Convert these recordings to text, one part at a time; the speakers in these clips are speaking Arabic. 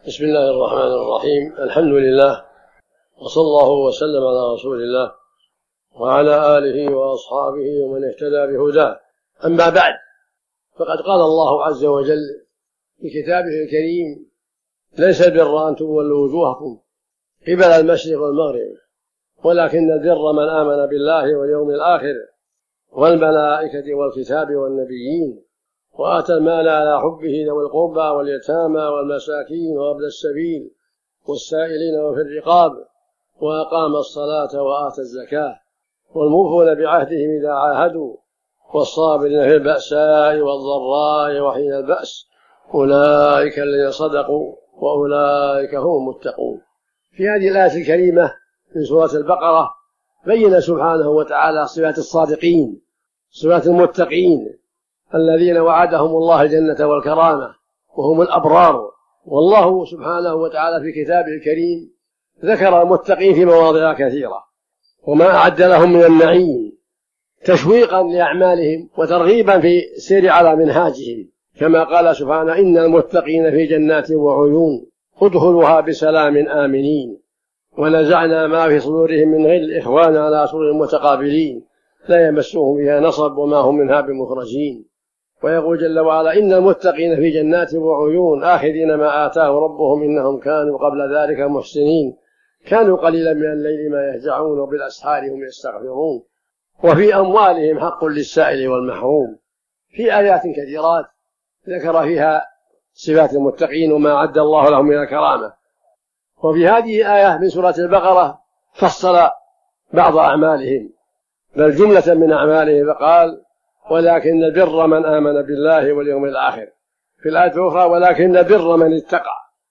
بسم الله الرحمن الرحيم. الحمد لله، وصلى الله وسلم على رسول الله وعلى آله وأصحابه ومن اهتدى بهداه. أما بعد، فقد قال الله عز وجل في كتابه الكريم: ليس البر أن تولوا وجوهكم قبل المشرق والمغرب ولكن البر من آمن بالله واليوم الآخر والملائكة والكتاب والنبيين وآتى المال على حبه ذوي القربى واليتامى والمساكين وابن السبيل والسائلين وفي الرقاب وأقام الصلاة وآتى الزكاة والموفون بعهدهم إذا عاهدوا والصابرين في البأساء والضراء وحين البأس أولئك الذين صدقوا وأولئك هم المتقون. في هذه الآية الكريمة من سورة البقرة بين سبحانه وتعالى صفات الصادقين، صفات المتقين الذين وعدهم الله الجنة والكرامة وهم الأبرار. والله سبحانه وتعالى في كتابه الكريم ذكر المتقين في مواضع كثيرة وما أعد لهم من النعيم تشويقا لأعمالهم وترغيبا في السير على منهاجهم، كما قال سبحانه: إن المتقين في جنات وعيون ادخلوها بسلام آمنين ونزعنا ما في صدورهم من غل إخوانا على سرر متقابلين لا يمسهم فيها نصب وما هم منها بمخرجين. ويقول جل وعلا: إن المتقين في جنات وعيون آخذين ما آتاهم ربهم إنهم كانوا قبل ذلك محسنين كانوا قليلا من الليل ما يهجعون وبالأسحار هم يستغفرون وفي أموالهم حق للسائل والمحروم. في آيات كثيرات ذكر فيها صفات المتقين وما أعد الله لهم من الكرامة. وفي هذه آية من سورة البقرة فصل بعض أعمالهم، بل جملة من أعمالهم، فقال: ولكن البر من آمن بالله واليوم الآخر. في الآية الأخرى: ولكن البر من اتقى.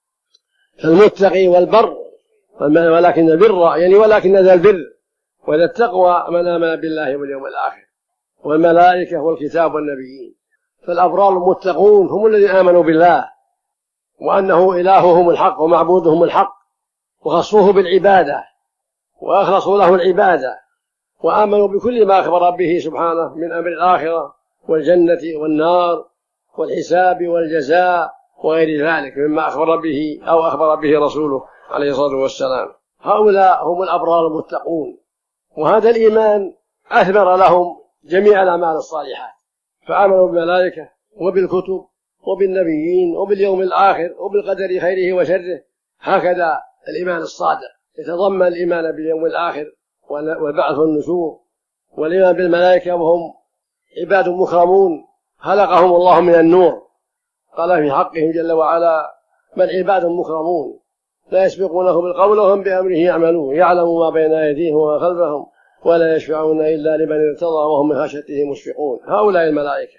فالمتقي والبر، ولكن البر يعني ولكن ذا البر وذا التقوى من آمن بالله واليوم الآخر والملائكة والكتاب والنبيين. فالأبرار المتقون هم الذين آمنوا بالله وأنه إلههم الحق ومعبودهم الحق وخصوه بالعبادة وأخلصوا له العبادة وآمنوا بكل ما أخبر به سبحانه من أمر الآخرة والجنة والنار والحساب والجزاء وغير ذلك مما أخبر به أو أخبر به رسوله عليه الصلاة والسلام. هؤلاء هم الأبرار المتقون، وهذا الإيمان أثمر لهم جميع الأعمال الصالحات، فآمنوا بالملائكة وبالكتب وبالنبيين وباليوم الآخر وبالقدر خيره وشره. هكذا الإيمان الصادق يتضمن الإيمان باليوم الآخر والبعث والنشور، والإيمان بالملائكة وهم عباد مكرمون خلقهم الله من النور، قال في حقهم جل وعلا: بل عباد مكرمون لا يسبقونه بالقول وهم بأمره يعملون يعلم ما بين أيديهم وما خلفهم ولا يشفعون إلا لمن ارتضى وهم من خشيته مشفقون. هؤلاء الملائكة.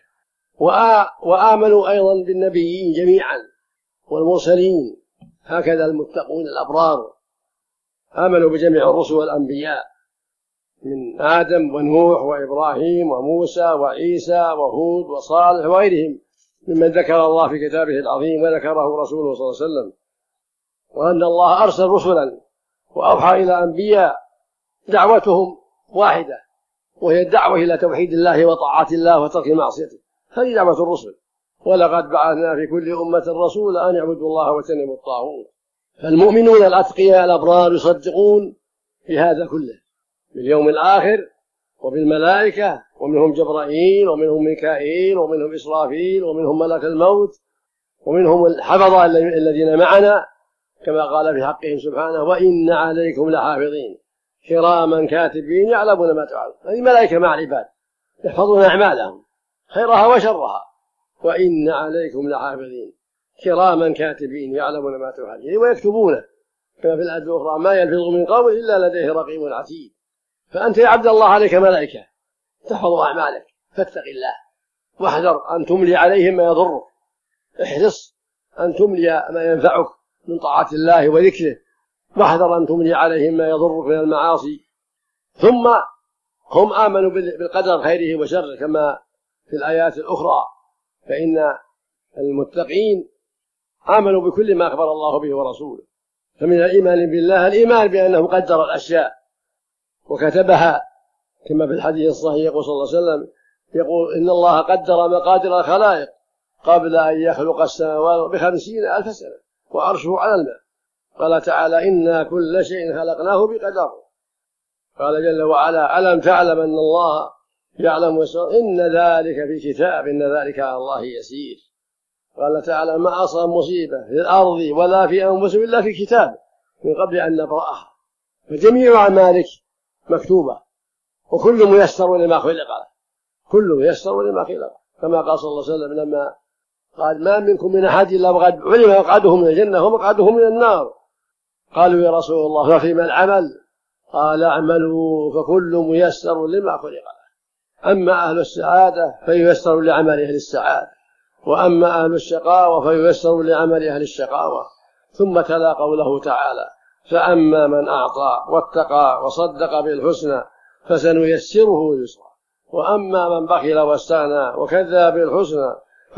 وآمنوا أيضا بالنبيين جميعا والمرسلين. هكذا المتقون الأبرار آمنوا بجميع الرسل والأنبياء من آدم ونوح وإبراهيم وموسى وعيسى وهود وصالح وغيرهم ممن ذكر الله في كتابه العظيم وذكره رسوله صلى الله عليه وسلم، وأن الله أرسل رسلا وأوحى إلى أنبياء دعوتهم واحدة، وهي الدعوة إلى توحيد الله وطاعة الله وترك معصيته. هذه دعوة الرسل: ولقد بعثنا في كل أمة رسولا أن يعبدوا الله واجتنبوا الطاغوت. فالمؤمنون الأتقياء الأبرار يصدقون في هذا كله، باليوم الآخر وبالملائكة، ومنهم جبرائيل ومنهم ميكائيل ومنهم إسرافيل ومنهم ملك الموت ومنهم الحفظة الذين معنا، كما قال في حقهم سبحانه: وإن عليكم لحافظين كراما كاتبين يعلمون ما تفعلون. هذه ملائكة مع العباد يحفظون أعمالهم خيرها وشرها. وإن عليكم لحافظين كراما كاتبين يعلمون ما تفعلون ويكتبونه، كما في الآية الأخرى: ما يلفظ من قول إلا لديه رقيب عتيد. فأنت يا عبد الله عليك ملائكة تحفظ أعمالك، فاتق الله واحذر أن تملي عليهم ما يضرك، احرص أن تملي ما ينفعك من طاعة الله وذكره، واحذر أن تملي عليهم ما يضرك من المعاصي. ثم هم آمنوا بالقدر خيره وشره كما في الآيات الأخرى، فإن المتقين آمنوا بكل ما أخبر الله به ورسوله. فمن الإيمان بالله الإيمان بأنه قدر الأشياء وكتبها، كما في الحديث الصحيح يقول صلى الله عليه وسلم: يقول إن الله قدر مقادير الخلائق قبل أن يخلق السماوات ب50,000 سنة. وعرشه على الماء. قال تعالى إنا كل شيء خلقناه بقدر. قال جل وعلا ألم تعلم أن الله يعلم ويسر إن ذلك في كتاب إن ذلك على الله يسير. قال تعالى ما أصاب مصيبة في الأرض ولا في أنفسهم إلا في كتاب من قبل أن نبرأها. فجميع أعمالك مكتوبة وكل ميسر لما خلق له، كل ميسر لما خلق له، كما قال صلى الله عليه وسلم لما قال ما منكم من أحد إلا وقد علم مقعده من الجنة ومقعده من النار. قالوا يا رسول الله ففيما العمل؟ قال اعملوا فكل ميسر لما خلق له. أما أهل السعادة فييسر لعمل أهل السعادة، وأما أهل الشقاوة فييسر لعمل أهل الشقاوة. ثم تلا قوله تعالى فأما من أعطى واتقى وصدق بالحسنى فسنيسره لليسرى، وأما من بخل واستغنى وكذب بالحسنى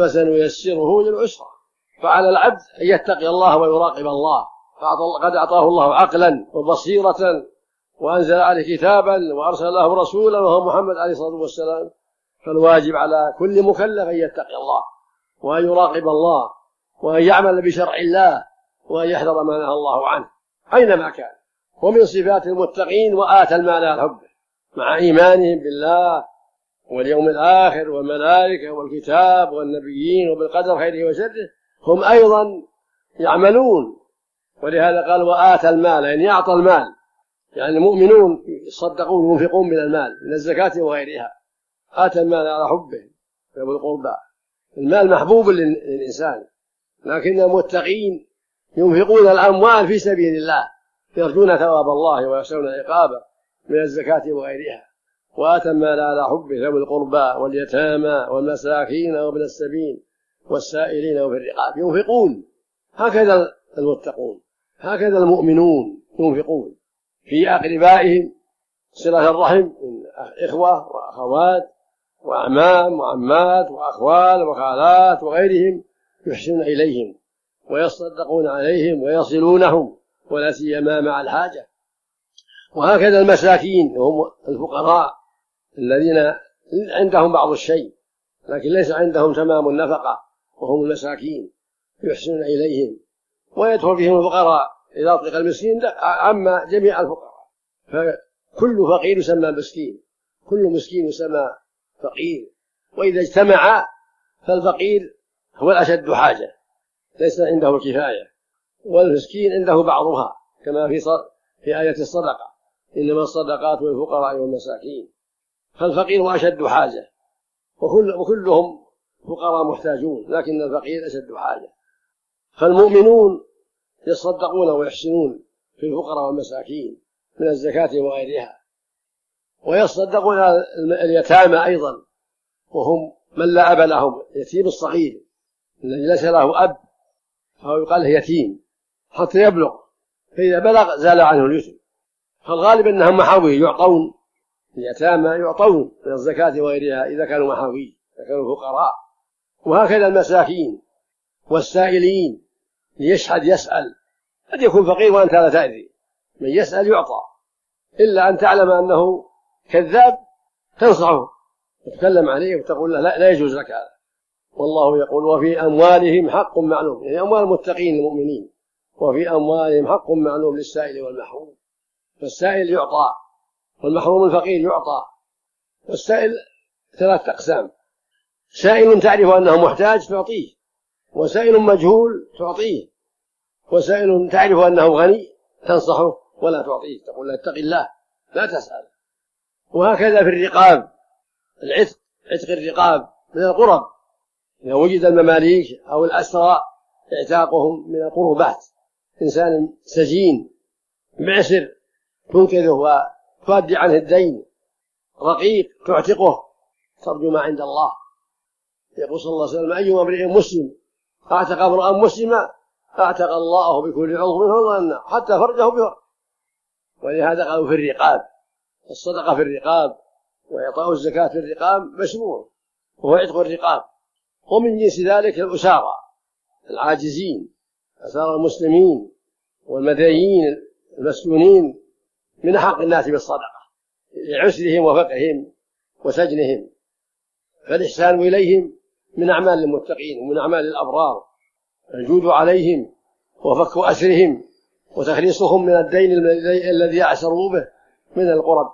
فسنيسره للعسرى. فعلى العبد أن يتقي الله ويراقب الله، قد أعطاه الله عقلا وبصيرة وأنزل عليه كتابا وأرسل له رسولا وهو محمد عليه الصلاة والسلام. فالواجب على كل مكلف أن يتقي الله وأن يراقب الله وأن يعمل بشرع الله وأن يحذر ما نهى الله عنه أينما كان. ومن صفات المتقين وآتى المال على حبه، مع إيمانهم بالله واليوم الآخر والملائكة والكتاب والنبيين وبالقدر خيره وشره، هم أيضا يعملون. ولهذا قال وآتى المال، يعني يعطى المال، يعني المؤمنون يصدقون ينفقون من المال من الزكاة وغيرها. آتى المال على حبه ذوي القربى، المال محبوب للإنسان، لكن المتقين ينفقون الأموال في سبيل الله يرجون ثواب الله ويخشون عقابه من الزكاة وغيرها. وآتى المال على حبه ذوي القربى واليتامى والمساكين وابن السبيل والسائلين وفي الرقاب. ينفقون، هكذا المتقون، هكذا المؤمنون ينفقون في أقربائهم، صلة الرحم من إخوة وأخوات وأعمام وعمات وأخوال وخالات وغيرهم، يحسنون إليهم ويصدقون عليهم ويصلونهم، ولا سيما مع الحاجة. وهكذا المساكين هم الفقراء الذين عندهم بعض الشيء لكن ليس عندهم تمام النفقة، وهم المساكين يحسنون إليهم. ويدخل فيهم الفقراء إذا أطلق المسكين عما جميع الفقراء، فكل فقير يسمى مسكين، كل مسكين يسمى فقير. وإذا اجتمع فالفقير هو الأشد حاجة، ليس عنده الكفاية، والمسكين عنده بعضها، كما في آية الصدقة إنما الصدقات للفقراء والمساكين. فالفقير أشد حاجة، وكلهم فقراء محتاجون، لكن الفقير أشد حاجة. فالمؤمنون يصدقون ويحسنون في الفقراء والمساكين من الزكاة وغيرها، ويصدقون اليتامى أيضا، وهم من لا أب لهم، يتيم الصغير الذي ليس له أب فهو يقال يتيم حتى يبلغ، فإذا بلغ زال عنه اليتم. فالغالب أنهم محاوي يعطون، اليتامى يعطون من الزكاة وغيرها إذا كانوا محاوي، إذا كانوا فقراء. وهكذا المساكين والسائلين، ليشهد يسأل، قد يكون فقير وأنت لا تأذي، من يسأل يعطى، إلا أن تعلم أنه كذاب تنصحه وتتكلم عليه وتقول له لا يجوز لك هذا. والله يقول وفي أموالهم حق معلوم، يعني أموال المتقين المؤمنين، وفي أموالهم حق معلوم للسائل والمحروم. فالسائل يعطى والمحروم الفقير يعطى. والسائل 3 أقسام: سائل تعرف أنه محتاج تعطيه، وسائل مجهول تعطيه، وسائل تعرف أنه غني تنصحه ولا تعطيه، تقول له اتق الله لا تسأل. وهكذا في الرقاب، عتق الرقاب من القرب، إذا وجد المماليك أو الأسرى اعتاقهم من القربات. إنسان سجين معسر تنقذه وتؤدي عنه الدين، رقيق تعتقه ترجو ما عند الله. يقول صلى الله عليه وسلم أيما امرئ مسلم اعتق امرأ مسلما اعتق الله بكل عضو منه النار حتى فرجه بفرج. ولهذا قالوا في الرقاب، الصدقة في الرقاب وإعطاء الزكاة في الرقاب مشروع، وهو عتق الرقاب. ومن جنس ذلك الأسارى العاجزين، أسارى المسلمين والمدينين المسجونين، من حق الناس بالصدقة لعسرهم وفقرهم وسجنهم. فالإحسان إليهم من أعمال المتقين ومن أعمال الأبرار، الجود عليهم وفك أسرهم وتخليصهم من الدين الذي يعسروا به من القرب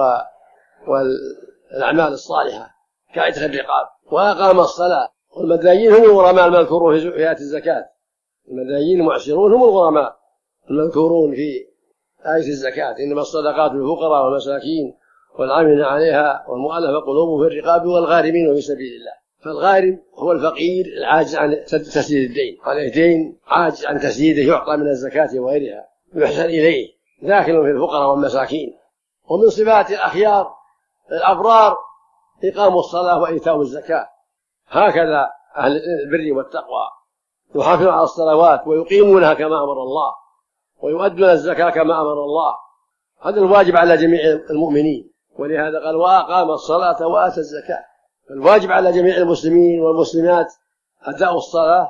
والأعمال الصالحة كعتق الرقاب. وأقام الصلاة. والمدايين هم الغرماء المذكورون في آية الزكاة. المدايين المعسرون هم الغرماء المذكورون في آية الزكاة. إنما الصدقات للفقراء والمساكين والعاملين عليها والمؤلفة قلوبهم في الرقاب والغارمين في سبيل الله. فالغارم هو الفقير العاجز عن تسديد الدين، عليه دين عاجز عن تسديده يعطى من الزكاة وغيرها يحسن إليه، داخل في الفقراء والمساكين. ومن صفات الأخيار الأبرار إقام الصلاة وإيتاء الزكاة. هكذا أهل البر والتقوى يحافظون على الصلوات ويقيمونها كما أمر الله ويؤدون الزكاة كما أمر الله. هذا الواجب على جميع المؤمنين، ولهذا قال وأقام الصلاة وآتى الزكاة. الواجب على جميع المسلمين والمسلمات أداء الصلاة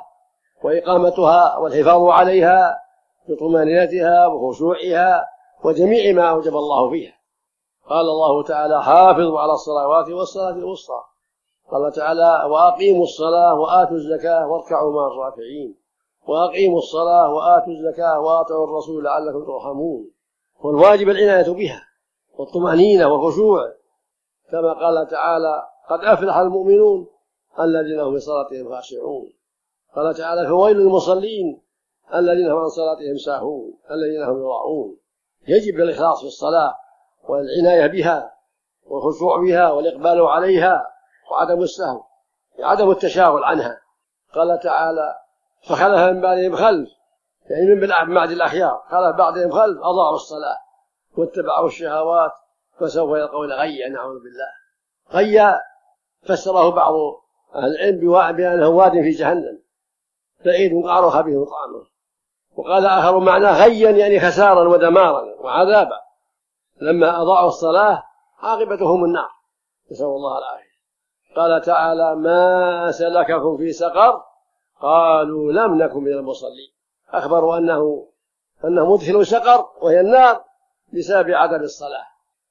وإقامتها والحفاظ عليها بطمأنينتها وخشوعها وجميع ما أوجب الله فيها. قال الله تعالى حافظوا على الصلوات والصلاة الوسطى. قال تعالى وأقيموا الصلاة وآتوا الزكاة واركعوا مع الراكعين. وأقيموا الصلاة وآتوا الزكاة وأطيعوا الرسول لعلكم ترحمون. والواجب العناية بها والطمأنينة والخشوع، كما قال تعالى قد أفلح المؤمنون الذين هم في صلاتهم خاشعون. قال تعالى فويل للمصلين الذين هم عن صلاتهم ساهون الذين هم يراءون. يجب الإخلاص في الصلاة والعناية بها والخشوع بها والإقبال عليها وعدم السهو عدم التشاغل عنها. قال تعالى فخلف من بعدهم خلف، يعني من بعد الأخيار خلف بعدهم خلف أضاعوا الصلاة واتبعوا الشهوات فسوف يلقون غيا. نعوذ بالله. غيا فسره بعض أهل العلم بأنه واد في جهنم بعيد قعر خبيث طعمه. وقال آخر معناه غيا يعني خسارا ودمارا وعذابا. لما أضاعوا الصلاة عاقبتهم النار، نسأل الله العافية. قال تعالى ما سلككم في سقر قالوا لم نكن من المصلين. أخبروا أنه مدخل سقر وهي النار بسبب عدم الصلاة.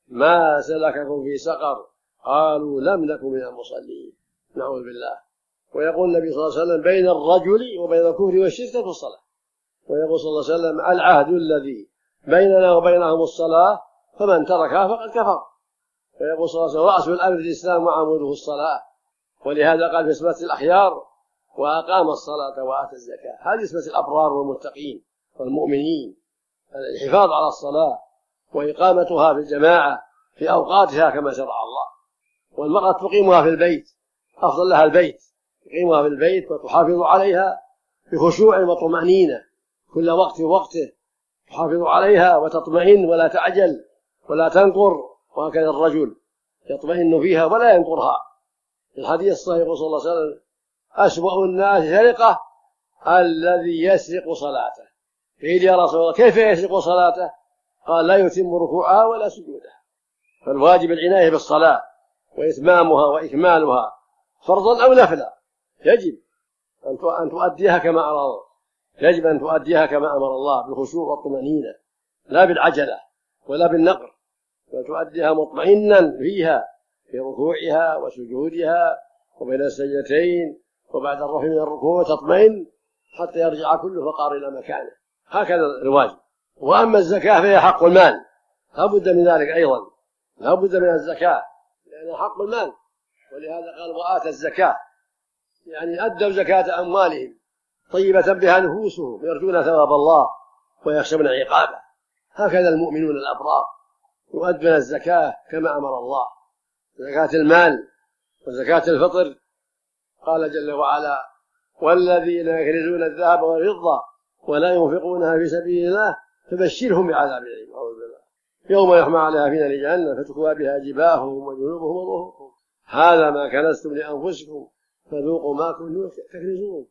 ما سلككم في سقر قالوا لم نكن من المصلين. نعوذ بالله. ويقول النبي صلى الله عليه وسلم بين الرجل وبين الكفر والشرك في الصلاة. ويقول صلى الله عليه وسلم العهد الذي بيننا وبينهم الصلاة فمن تركها فقد كفر. ويقول صلى الله عليه وسلم رأس الأمر الإسلام وعموده الصلاة. ولهذا قال في صفة الأخيار وأقام الصلاة وآتى الزكاة. هذه صفة الأبرار والمتقين والمؤمنين، الحفاظ على الصلاة وإقامتها في الجماعة في أوقاتها كما شرع الله. والمرأة تقيمها في البيت، أفضل لها البيت، تقيمها في البيت وتحافظ عليها بخشوع وطمأنينة كل وقت ووقته، تحافظ عليها وتطمئن ولا تعجل ولا تنقر. وهكذا الرجل يطمئن فيها ولا ينقرها. في الحديث الصحيح صلى الله عليه وسلم أسوأ الناس سرقة الذي يسرق صلاته. قيل يا رسول الله كيف يسرق صلاته؟ قال لا يتم ركوعها ولا سجودها. فالواجب العناية بالصلاة وإتمامها وإكمالها فرضا أو نفلا. يجب أن تؤديها كما أمر الله، يجب أن تؤديها كما أمر الله بالخشوع والطمأنينة لا بالعجلة ولا بالنقر، بل تؤديها مطمئنا فيها في ركوعها وسجودها وبين السجدتين وبعد الرفع من الركوع تطمئن حتى يرجع كل فقار إلى مكانه. هكذا الواجب. وأما الزكاة فهي حق المال، لا بد من ذلك أيضا، لا بد من الزكاة لأنها حق المال. ولهذا قال وآتى الزكاة، يعني أدوا زكاة أموالهم طيبة بها نفوسهم يرجون ثواب الله ويخشون عقابه. هكذا المؤمنون الأبرار يؤدون الزكاة كما أمر الله، زكاة المال وزكاة الفطر. قال جل وعلا والذين يكنزون الذهب والفضة ولا ينفقونها في سبيل الله فبشرهم بعذاب أليم. يوم يحمى عليها في نار جهنم فتكوى بها جباههم وجنوبهم وظهورهم هذا ما كنزتم لأنفسكم فذوقوا ما كنتم تكنزون.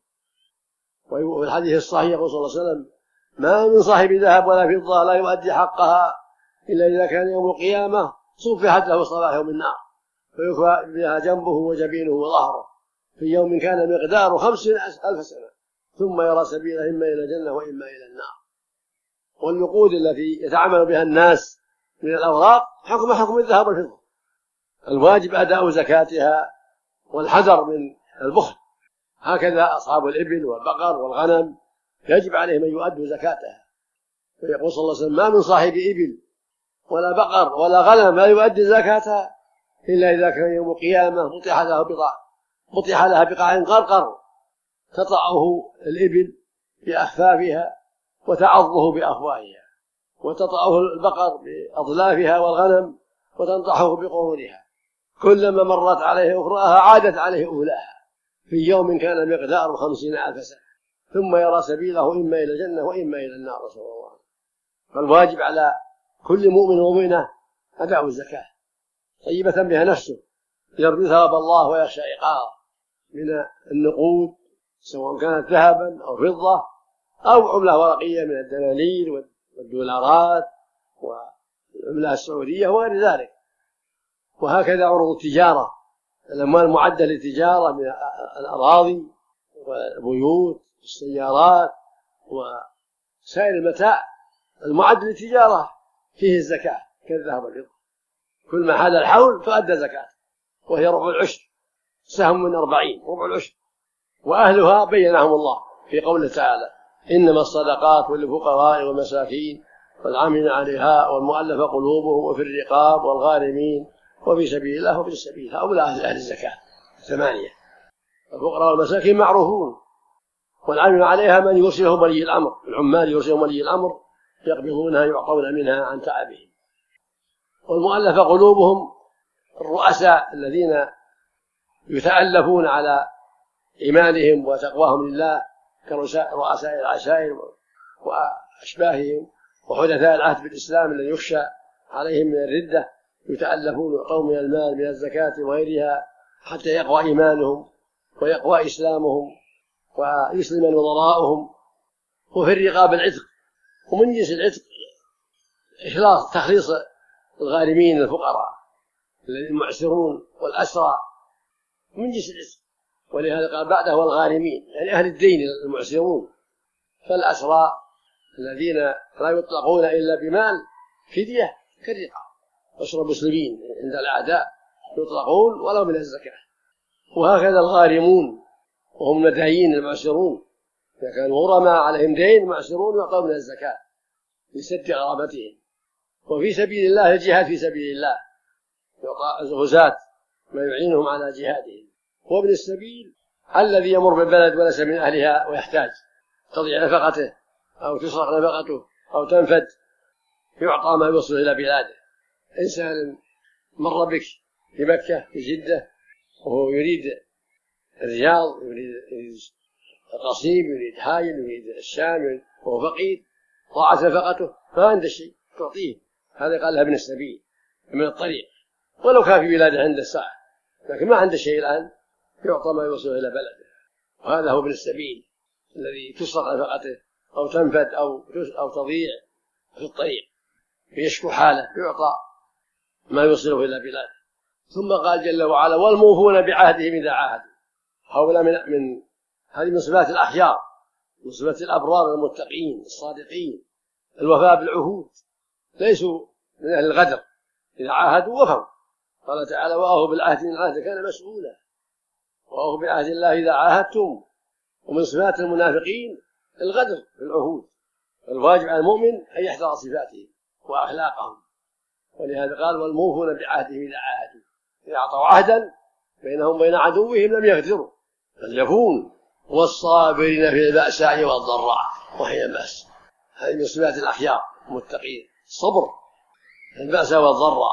وفي الحديث الصحيح يقول صلى الله عليه وسلم ما من صاحب ذهب ولا فضة لا يؤدي حقها إلا إذا كان يوم القيامة صفحت له صباح يوم النار فيكوى بها جنبه وجبينه وظهره في يوم كان مقداره 50,000 سنة ثم يرى سبيله إما إلى الجنة وإما إلى النار. والنقود التي يتعامل بها الناس من الأوراق حكم الذهب والفضة. الواجب أداء زكاتها والحذر من البخل. هكذا أصحاب الإبل والبقر والغنم يجب عليهم أن يؤدوا زكاتها. ويقول صلى الله عليه وسلم: ما من صاحب إبل ولا بقر ولا غنم لا يؤدي زكاتها إلا إذا كان يوم القيامة بطح لها بقاع قرقر تطأه الإبل بأخفافها وتعضه بأفواهها، وتطأه البقر بأضلافها والغنم وتنطحه بقرونها، كلما مرت عليه أخراها عادت عليه أولاها في يوم كان مقداره 50,000 سنة، ثم يرى سبيله إما إلى الجنة وإما إلى النار، رسول الله. فالواجب على كل مؤمن ومؤمنة أداء الزكاة طيبة بها نفسه، يرجو ثواب الله ويخشى عقابه من النقود سواء كانت ذهبا أو فضة أو عملة ورقية من الدنانير والدولارات والعملة السعودية وغير ذلك. وهكذا عروض التجارة، الأموال المعدة للتجارة من الأراضي والبيوت والسيارات وسائر المتاع المعد للتجارة فيه الزكاة كالذهب والفضة، كل ما حال الحول فأدى زكاة، وهي ربع العشر، سهم من 40 ربع العشر. وأهلها بينهم الله في قوله تعالى: إنما الصدقات للفقراء والمساكين والعاملين عليها والمؤلفة قلوبهم وفي الرقاب والغارمين وفي سبيل الله وفي السبيل. هؤلاء أهل الزكاة 8. الفقراء والمساكين معروفون، والعاملين عليها من يرسله ولي الأمر، العمال يرسلهم ولي الأمر يقبضونها يعطون منها عن تعبهم. والمؤلفة قلوبهم الرؤساء الذين يتألفون على إيمانهم وتقواهم لله كرؤساء العشائر وأشباههم وحدثاء العهد بالإسلام الذي يخشى عليهم من الردة، يتألفون ويعطون من المال من الزكاة وغيرها حتى يقوى إيمانهم ويقوى إسلامهم ويسلم نظراؤهم. وفي الرقاب العتق، ومن جنس العتق تخليص الغارمين الفقراء المعسرون والأسرى من جنس العتق، ولهذا قال بعده والغارمين يعني أهل الدين المعسرون. فالأسرى الذين لا يطلقون إلا بمال فدية كالرقاب، أسرى المسلمين عند الأعداء يطلقون ولو من الزكاة. وهكذا الغارمون وهم مدايين المعسرون، إذا كانوا غرماء عليهم دين معسرون يعطون من الزكاة لسد غرامتهم. وفي سبيل الله الجهاد في سبيل الله يعطى الغزاة ما يعينهم على جهادهم. وابن السبيل الذي يمر بالبلد وليس من أهلها ويحتاج تضيع نفقته أو تسرق نفقته أو تنفد يعطى ما يوصل إلى بلاده. إنسان مر بك في مكة في جدة وهو يريد الرياض، يريد القصيم، يريد حايل، يريد الشام، وهو فقير ضاعت نفقته ما عنده شيء تعطيه، هذا قال لها ابن السبيل من الطريق، ولو كان في بلاده عنده ساعة لكن ما عنده شيء الآن يعطى ما يوصل إلى بلده. وهذا هو ابن السبيل الذي تسرق نفقته أو تنفد أو تضيع في الطريق فيشكو حاله يعطى ما يوصله إلى بلاده. ثم قال جل وعلا: والموفون بعهدهم إذا عاهدوا. هؤلاء من هذه من صفات الأخيار، من صفات الأبرار المتقين الصادقين، الوفاء بالعهود، ليسوا من أهل الغدر، إذا عاهدوا وفوا. قال تعالى: وأوفوا بالعهد إن العهد كان مسؤولا، وأوفوا بعهد الله إذا عاهدتم. ومن صفات المنافقين الغدر في العهود، الواجب على المؤمن أن يحذر صفاتهم وأخلاقهم. ولهذا قال: والموفون بعهدهم إذا عاهدوا، إذا أعطوا عهدا بينهم وبين عدوهم لم يغدروا بل يفون. والصابرين في البأساء والضراء وحين البأس. هذه من صفات الأخيار المتقين، الصبر في البأساء والضراء.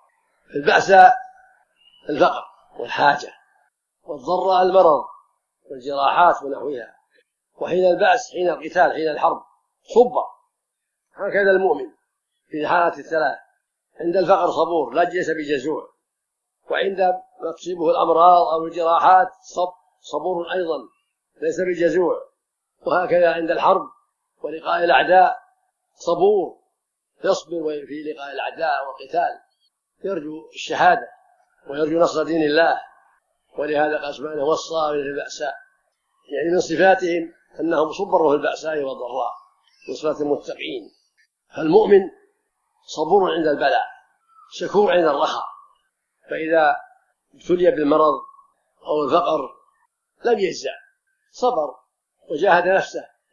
البأساء الفقر والحاجة، والضراء المرض والجراحات ونحوها. وحين البأس حين القتال حين الحرب صبر. هكذا المؤمن في حالات الثلاث: عند الفقر صبور لا ليس بجزوع، وعند ما تصيبه الأمراض أو الجراحات صبور أيضا ليس بجزوع. وهكذا عند الحرب ولقاء الأعداء صبور يصبر في لقاء الأعداء والقتال، يرجو الشهادة ويرجو نصر دين الله. ولهذا قال سبحانه: والصابرين في البأساء، يعني من صفاتهم أنهم صبروا في البأساء والضراء، من صفات المتقين. فالمؤمن صبور عند البلاء، شكور عند الرخاء، فإذا ابتلي بالمرض أو الفقر لم يجزع، صبر وجاهد نفسه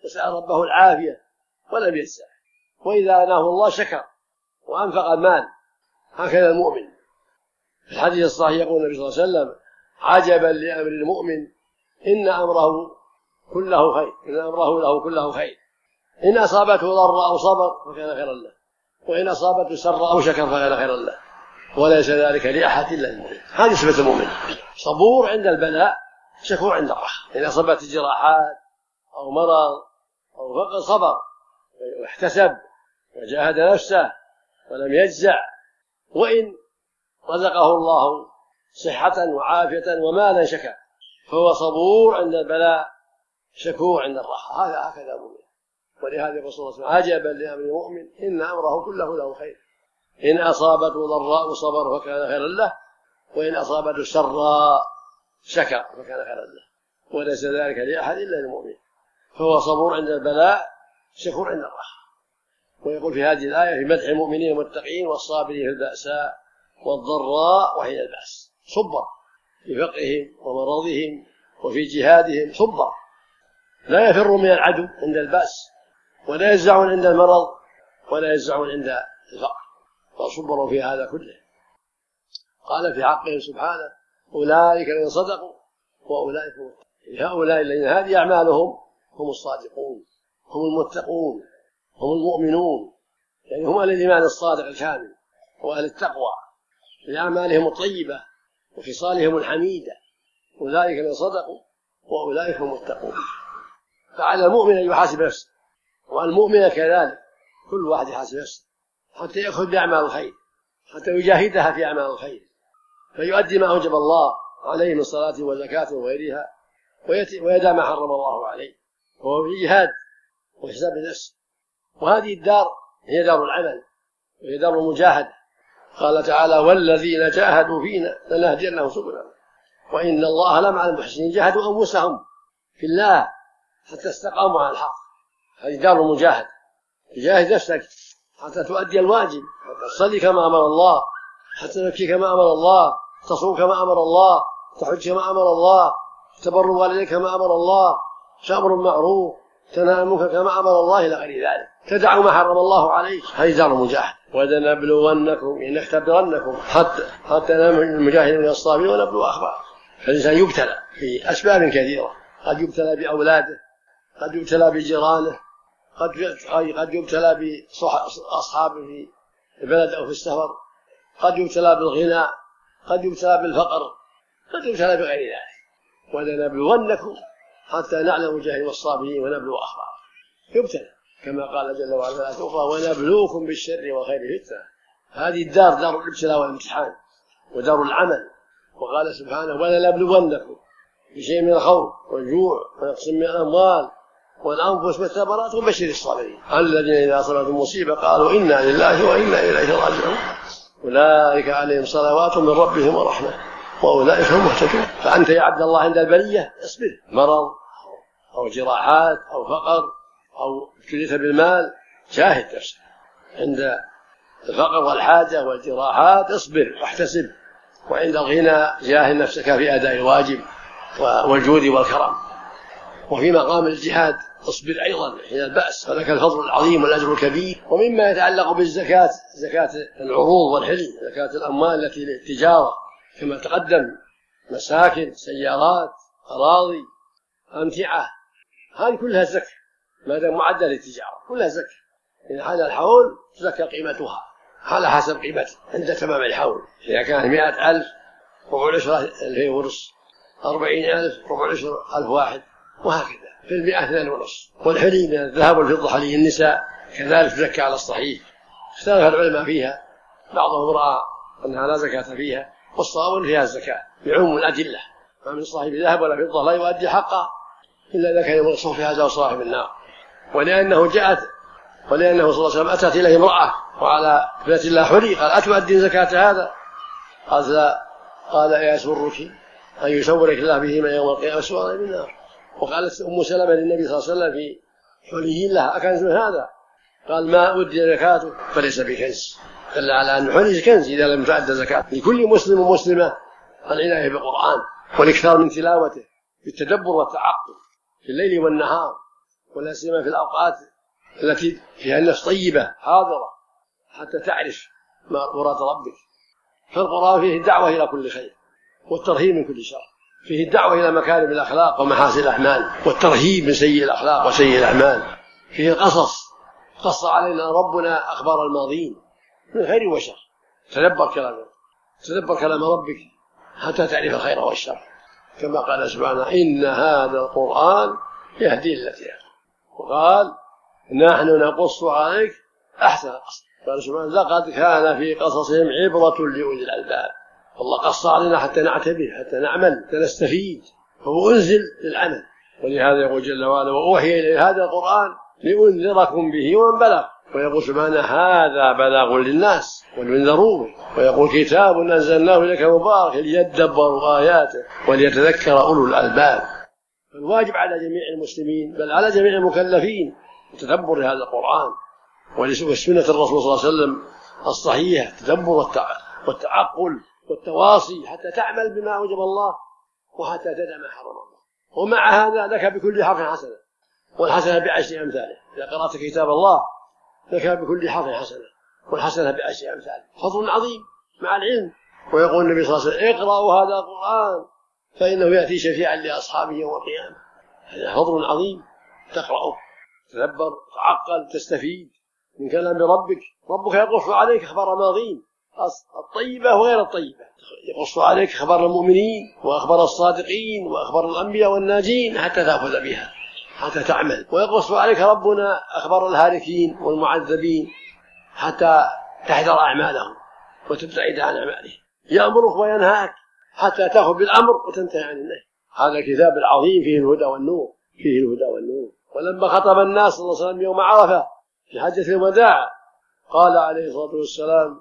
وسأل ربه العافية ولم يجزع، وإذا أناه الله شكر وأنفق المال. هكذا المؤمن. في الحديث الصحيح يقول النبي صلى الله عليه وسلم: عجبا لأمر المؤمن إن أمره كله خير، إن أمره له كله خير، إن أصابته ضر أو صبر فكان خيرا له، وإن أصابته سر أو شكر فكان خيرا له، وليس ذلك لأحد إلا المؤمن. هذه صفة المؤمن: صبور عند البلاء، شكور عند الرخاء. إن أصابته جراحات أو مرض أو فقر صبر واحتسب وجاهد نفسه ولم يجزع، وإن رزقه الله صحة وعافية ومالا شكر، فهو صبور عند البلاء شكور عند الرخاء. هذا هكذا المؤمن. ولهذا يقول صلى الله عليه وسلم: عجبا لأمر المؤمن إن أمره كله له خير، إن أصابته ضراء صبر فكان خيرا له، وإن أصابته سراء شكر فكان خيرا له، وليس ذلك لأحد إلا المؤمن. فهو صبور عند البلاء شكور عند الرخاء. ويقول في هذه الآية في مدح المؤمنين المتقين والصابرين في البأساء والضراء وحين البأس، صبر في فقرهم ومرضهم وفي جهادهم، صبر لا يفر من العدو عند البأس، ولا يجزعون عند المرض، ولا يجزعون عند الفقر، فصبروا في هذا كله. قال في حقهم سبحانه: أولئك الذين صدقوا وأولئك هم المتقون. هؤلاء الذين هذه أعمالهم هم الصادقون، هم المتقون، هم المؤمنون، يعني هم أهل الإيمان الصادق الكامل وأهل التقوى لأعمالهم الطيبة وخصالهم الحميدة. أولئك الذين صدقوا وأولئك هم المتقون. فعلى المؤمن أن يحاسب نفسه، والمؤمن كذلك، كل واحد يحاسب نفسه حتى يأخذ بأعمال الخير، حتى يجاهدها في أعمال الخير، فيؤدي ما أوجب الله عليه من صلاة وزكاة وغيرها، ويدع ما حرم الله عليه، وهو في جهاد وحساب نفسه. وهذه الدار هي دار العمل وهي دار المجاهدة. قال تعالى: والذين جاهدوا فينا لنهدينهم سبلنا وإن الله لمع المحسنين. جاهدوا أنفسهم في الله حتى استقاموا على الحق. هذه دار المجاهدة. تجاهد نفسك حتى تؤدي الواجب، حتى تصلي كما أمر الله، حتى تبكي كما أمر الله، تصوم كما أمر الله، تحج كما أمر الله، تبر والديك كما أمر الله، تأمر بالمعروف، تنهى عن المنكر كما أمر الله، إلى غير ذلك، تدع ما حرم الله عليك. هذه دار المجاهدة. ولنبلونكم إن اختبرنكم حتى المجاهدين من الصابرين ونبلو أخبار. فالإنسان يبتلى في أسباب كثيرة، قد يبتلى بأولاده، قد يبتلى بجيرانه، قد يبتلى بأصحابه في البلد أو في السفر، قد يبتلى بالغنى، قد يبتلى بالفقر، قد يبتلى بغير ذلك. ولنبلونكم حتى نعلم المجاهدين والصابرين ونبلو أخبار. يبتلى كما قال جل وعلا في الآية الأخرى: ونبلوكم بالشر والخير فتنة. هذه الدار دار الابتلاء والامتحان ودار العمل. وقال سبحانه: ولنبلونكم بشيء من الخوف والجوع ونقص من الأموال والأنفس والثمرات وبشر الصابرين الذين إذا أصابتهم مصيبة قالوا إنا لله وإنا إليه راجعون أولئك عليهم صلوات من ربهم ورحمة وأولئك هم مهتدون. فأنت يا عبد الله عند البلية اصبر، مرض أو جراحات أو فقر أو ابتليت بالمال، جاهد نفسك. عند الفقر والحاجة والجراحات اصبر واحتسب، وعند الغنى جاهد نفسك في أداء الواجب والجود والكرم. وفي مقام الجهاد اصبر أيضا حين البأس، فلك الفضل العظيم والأجر الكبير. ومما يتعلق بالزكاة، زكاة العروض والحل، زكاة الأموال التي للتجارة كما تقدم، مساكن، سيارات، أراضي، أمتعة، هذه كلها زكاة ما دام معدة للتجارة، كلها زكاة. إن حال الحول تزكى قيمتها على حسب قيمتها عند تمام الحول. إذا كان 100,000 ربع العشر 2,000 ونص، 40,000 ربع العشر 1,000 واحد، وهكذا. في 100 2.5. والحلي من الذهب والفضة حلي النساء كذلك تزكى على الصحيح. اختلف العلماء فيها، بعضهم رأى أنها لا زكاة فيها، والصواب فيها الزكاة بعموم الأدلة. ما من صاحب ذهب ولا فضة لا يؤدي حقه إلا إذا كان يملك صوفها زو صاحب النار. ولأنه صلى الله عليه وسلم أتت إليه امرأة وعلى بيت الله حلي، قال: أتؤدي زكاة هذا؟ قال: لا. قال: يسرك أن يسورك الله بهما يوم القيامة سوارا من النار. وقالت أم سلمة للنبي صلى الله عليه وسلم في حلي لها: أكنز هذا؟ قال: ما أدي زكاته فليس بكنز. دل على أن حلي كنز إذا لم تؤد زكاة. لكل مسلم ومسلمة العناية بالقرآن والإكثار من تلاوته بالتدبر والتعقل في الليل والنهار، ولا سيما في الأوقات التي فيها النفس طيبة حاضرة حتى تعرف مراد ربك. فالقرآن فيه الدعوة إلى كل خير والترهيب من كل شر، فيه الدعوة إلى مكارم الأخلاق ومحاسن الأعمال والترهيب من سيء الأخلاق وسيء الأعمال، فيه القصص، قص علينا ربنا أخبار الماضين من خير وشر. تدبر كلام ربك حتى تعرف الخير والشر، كما قال سبحانه إن هذا القرآن يهدي للتي هي، وقال نحن نقص عليك أحسن القصص. قال سبحانه لقد كان في قصصهم عبرة لأولي الألباب. الله قص علينا حتى نعتبر، حتى نعمل، حتى نستفيد، فهو أنزل للعمل. ولهذا يقول جل وعلا وأوحي إلي هذا القرآن لأنذركم به ومن بلغ. ويقول سبحانه هذا بلاغ للناس ولينذروا. ويقول كتاب أنزلناه إليك مبارك ليدبروا آياته وليتذكر أولو الألباب. فالواجب على جميع المسلمين بل على جميع المكلفين تدبر هذا القرآن وسنة الرسول صلى الله عليه وسلم الصحيحة، تدبر والتعقل والتواصي حتى تعمل بما أوجب الله وحتى تدع ما حرم الله. ومع هذا لك بكل حرف حسنة، والحسنة بعشر أمثاله. إذا قرأت كتاب الله لك بكل حرف حسنة والحسنة بعشر أمثاله، فضل عظيم مع العلم. ويقول النبي صلى الله عليه وسلم اقرأوا هذا القرآن فإنه يأتي شفيعا لأصحابه يوم القيامة. هذا فضل عظيم، تقرأه تدبر تعقل تستفيد من كلام ربك. ربك يقص عليك أخبار الماضين الطيبة وغير الطيبة، يقص عليك أخبار المؤمنين وأخبار الصادقين وأخبار الأنبياء والناجين حتى تأخذ بها حتى تعمل. ويقص عليك ربنا أخبار الهالكين والمعذبين حتى تحذر أعمالهم وتبتعد عن أعمالهم. يأمرك وينهاك حتى تأخذ بالأمر وتنتهي عن النهي. هذا الكتاب العظيم فيه الهدى والنور، فيه الهدى والنور. ولما خطب الناس صلى الله عليه وسلم يوم عرفة في حجة الوداع قال عليه الصلاة والسلام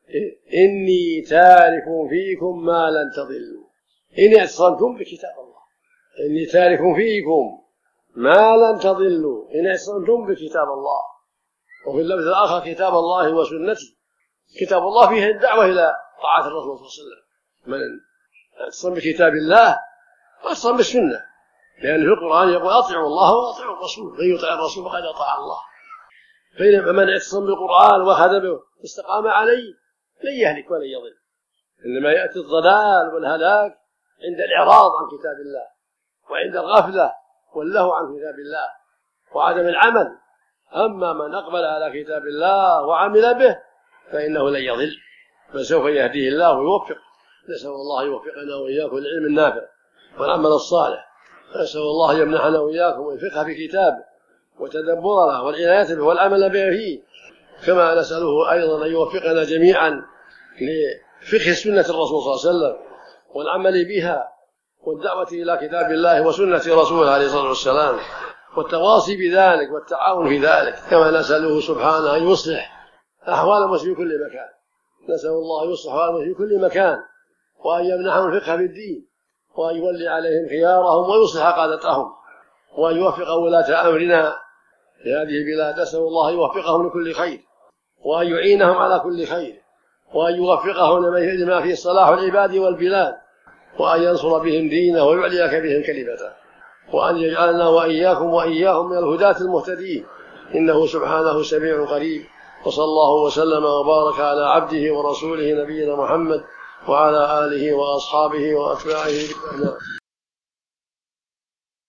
إني تارك فيكم ما لن تضلوا إن اعتصمتم بكتاب الله. إني تارك فيكم ما لن تضلوا إن اعتصمتم بكتاب الله. وفي اللفظ الآخر كتاب الله وسنتي. كتاب الله فيه الدعوة إلى طاعة الرسول صلى الله عليه وسلم. من اعتصم بكتاب الله واعتصم بالسنة، لأن في القرآن يقول أطيعوا الله وأطيعوا الرسول، من يطع الرسول فقد أطاع الله. فإن من اعتصم بالقرآن وأخذ به واستقام عليه لن يهلك ولن يضل. إنما يأتي الضلال والهلاك عند الإعراض عن كتاب الله وعند الغفلة واللهو عن كتاب الله وعدم العمل. أما من أقبل على كتاب الله وعمل به فإنه لن يضل، فسوف يهديه الله ويوفق. نسأل الله يوفقنا وإياكم للعلم النافع والعمل الصالح. نسأل الله يمنحنا وإياكم الفقه في كتابه وتدبرنا والعناية به والعمل به فيه، كما نسأله أيضا أن يوفقنا جميعا لفقه سنة الرسول صلى الله عليه وسلم والعمل بها والدعوة إلى كتاب الله وسنة رسوله عليه الصلاة والسلام والتواصي بذلك والتعاون في ذلك، كما نسأله سبحانه أن يصلح أحوال المسلمين في كل مكان. نسأل الله يصلح أحوال المسلمين في كل مكان وأن يمنحهم الفقه في الدين وأن يولي عليهم خيارهم ويصلح قادتهم وأن يوفق ولاة أمرنا في هذه البلاد. نسأل الله يوفقهم لكل خير وأن يعينهم على كل خير وأن يوفقهم لما فيه صلاح العباد والبلاد وأن ينصر بهم دينه ويعلي بهم كلمته وأن يجعلنا وإياهم من الهداة المهتدين، إنه سبحانه سميع قريب. وصلى الله وسلم وبارك على عبده ورسوله نبينا محمد وعلى آله وأصحابه وأتباعه.